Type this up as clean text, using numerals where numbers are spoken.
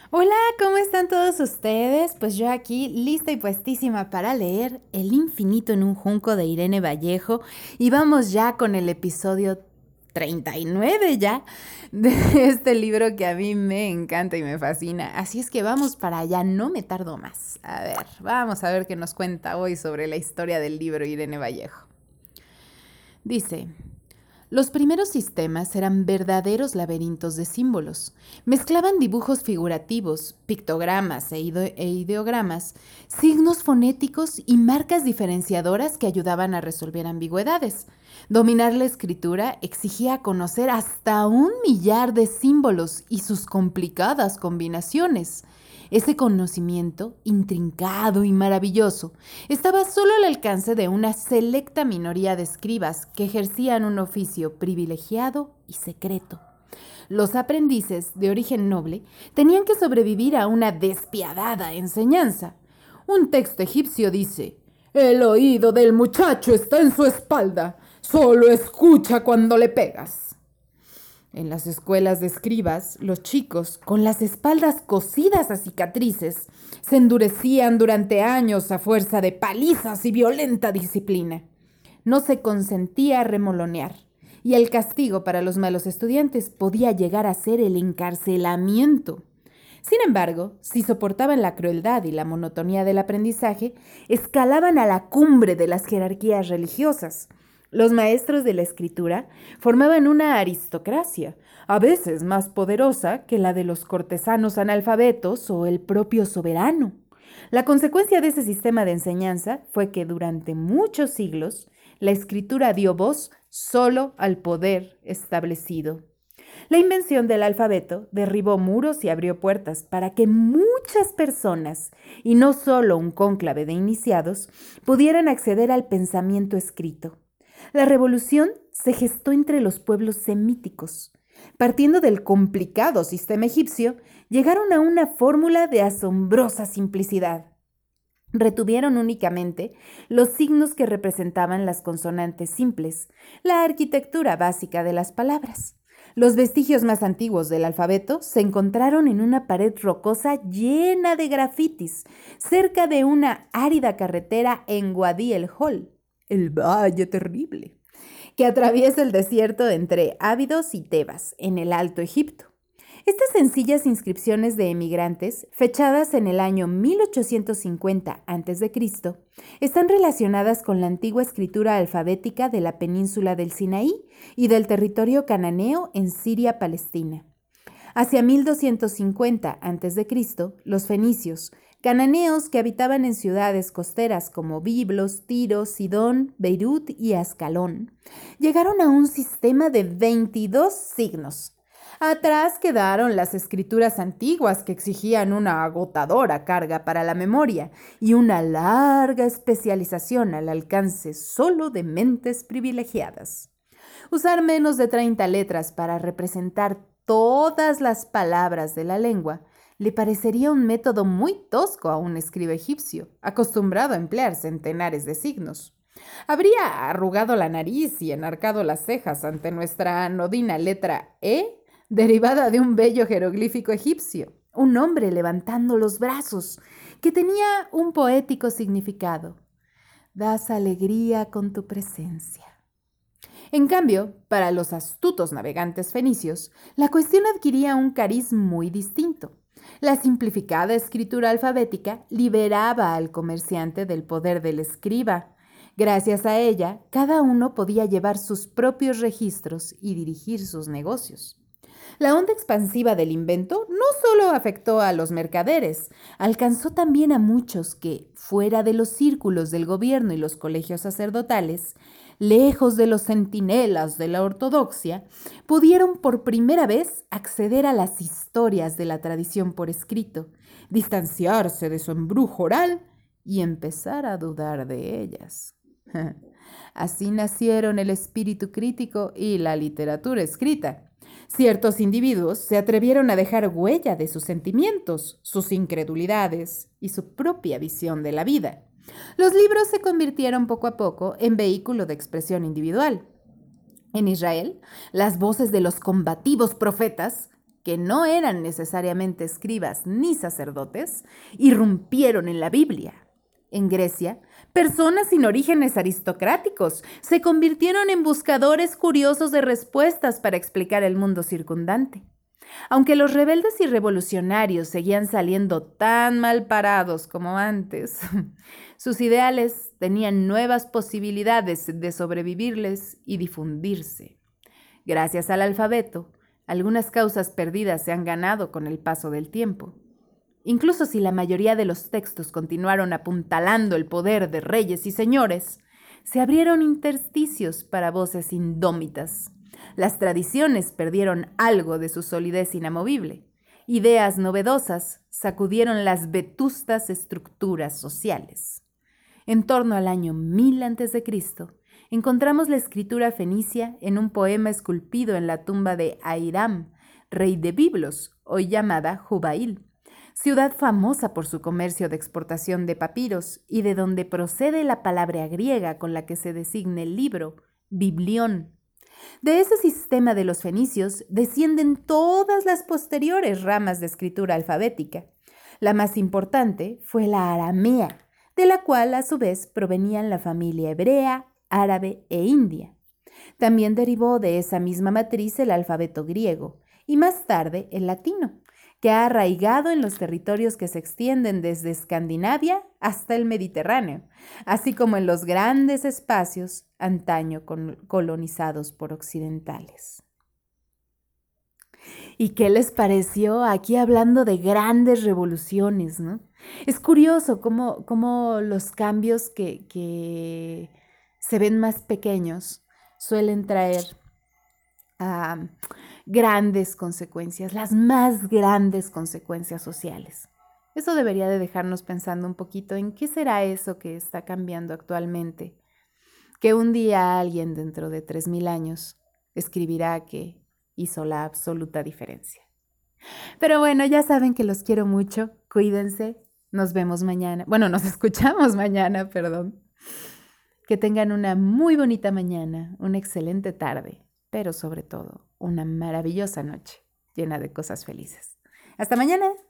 Hola, ¿cómo están todos ustedes? Pues yo aquí lista y puestísima para leer El infinito en un junco de Irene Vallejo y vamos ya con el episodio 39 ya de este libro que a mí me encanta y me fascina. Así es que vamos para allá, no me tardo más. A ver, vamos a ver qué nos cuenta hoy sobre la historia del libro Irene Vallejo. Dice, los primeros sistemas eran verdaderos laberintos de símbolos. Mezclaban dibujos figurativos, pictogramas e ideogramas, signos fonéticos y marcas diferenciadoras que ayudaban a resolver ambigüedades. Dominar la escritura exigía conocer hasta 1 millar de símbolos y sus complicadas combinaciones. Ese conocimiento, intrincado y maravilloso, estaba solo al alcance de una selecta minoría de escribas que ejercían un oficio privilegiado y secreto. Los aprendices, de origen noble, tenían que sobrevivir a una despiadada enseñanza. Un texto egipcio dice: "El oído del muchacho está en su espalda, solo escucha cuando le pegas". En las escuelas de escribas, los chicos, con las espaldas cosidas a cicatrices, se endurecían durante años a fuerza de palizas y violenta disciplina. No se consentía remolonear, y el castigo para los malos estudiantes podía llegar a ser el encarcelamiento. Sin embargo, si soportaban la crueldad y la monotonía del aprendizaje, escalaban a la cumbre de las jerarquías religiosas. Los maestros de la escritura formaban una aristocracia, a veces más poderosa que la de los cortesanos analfabetos o el propio soberano. La consecuencia de ese sistema de enseñanza fue que durante muchos siglos la escritura dio voz solo al poder establecido. La invención del alfabeto derribó muros y abrió puertas para que muchas personas, y no solo un cónclave de iniciados, pudieran acceder al pensamiento escrito. La revolución se gestó entre los pueblos semíticos. Partiendo del complicado sistema egipcio, llegaron a una fórmula de asombrosa simplicidad. Retuvieron únicamente los signos que representaban las consonantes simples, la arquitectura básica de las palabras. Los vestigios más antiguos del alfabeto se encontraron en una pared rocosa llena de grafitis, cerca de una árida carretera en Wadi el Hol, el Valle Terrible, que atraviesa el desierto entre Ábidos y Tebas, en el Alto Egipto. Estas sencillas inscripciones de emigrantes, fechadas en el año 1850 a.C., están relacionadas con la antigua escritura alfabética de la península del Sinaí y del territorio cananeo en Siria-Palestina. Hacia 1250 a.C., los fenicios, cananeos que habitaban en ciudades costeras como Biblos, Tiro, Sidón, Beirut y Ascalón, llegaron a un sistema de 22 signos. Atrás quedaron las escrituras antiguas que exigían una agotadora carga para la memoria y una larga especialización al alcance solo de mentes privilegiadas. Usar menos de 30 letras para representar todas las palabras de la lengua le parecería un método muy tosco a un escriba egipcio, acostumbrado a emplear centenares de signos. Habría arrugado la nariz y enarcado las cejas ante nuestra anodina letra E, derivada de un bello jeroglífico egipcio, un hombre levantando los brazos, que tenía un poético significado. Das alegría con tu presencia. En cambio, para los astutos navegantes fenicios, la cuestión adquiría un cariz muy distinto. La simplificada escritura alfabética liberaba al comerciante del poder del escriba. Gracias a ella, cada uno podía llevar sus propios registros y dirigir sus negocios. La onda expansiva del invento no solo afectó a los mercaderes, alcanzó también a muchos que, fuera de los círculos del gobierno y los colegios sacerdotales, lejos de los centinelas de la ortodoxia, pudieron por primera vez acceder a las historias de la tradición por escrito, distanciarse de su embrujo oral y empezar a dudar de ellas. Así nacieron el espíritu crítico y la literatura escrita. Ciertos individuos se atrevieron a dejar huella de sus sentimientos, sus incredulidades y su propia visión de la vida. Los libros se convirtieron poco a poco en vehículo de expresión individual. En Israel, las voces de los combativos profetas, que no eran necesariamente escribas ni sacerdotes, irrumpieron en la Biblia. En Grecia, personas sin orígenes aristocráticos se convirtieron en buscadores curiosos de respuestas para explicar el mundo circundante. Aunque los rebeldes y revolucionarios seguían saliendo tan mal parados como antes, sus ideales tenían nuevas posibilidades de sobrevivirles y difundirse. Gracias al alfabeto, algunas causas perdidas se han ganado con el paso del tiempo. Incluso si la mayoría de los textos continuaron apuntalando el poder de reyes y señores, se abrieron intersticios para voces indómitas. Las tradiciones perdieron algo de su solidez inamovible. Ideas novedosas sacudieron las vetustas estructuras sociales. En torno al año 1000 a.C., encontramos la escritura fenicia en un poema esculpido en la tumba de Airam, rey de Biblos, hoy llamada Jubail, ciudad famosa por su comercio de exportación de papiros y de donde procede la palabra griega con la que se designa el libro, biblión. De ese sistema de los fenicios descienden todas las posteriores ramas de escritura alfabética. La más importante fue la aramea, de la cual a su vez provenían la familia hebrea, árabe e india. También derivó de esa misma matriz el alfabeto griego y más tarde el latino, que ha arraigado en los territorios que se extienden desde Escandinavia hasta el Mediterráneo, así como en los grandes espacios antaño colonizados por occidentales. ¿Y qué les pareció aquí hablando de grandes revoluciones, ¿no? Es curioso cómo los cambios que se ven más pequeños suelen traer grandes consecuencias, las más grandes consecuencias sociales. Eso debería de dejarnos pensando un poquito en qué será eso que está cambiando actualmente, que un día alguien dentro de 3000 años escribirá que hizo la absoluta diferencia. Pero bueno, ya saben que los quiero mucho, cuídense, nos vemos mañana, nos escuchamos mañana, perdón. Que tengan una muy bonita mañana, una excelente tarde, pero sobre todo una maravillosa noche llena de cosas felices. Hasta mañana.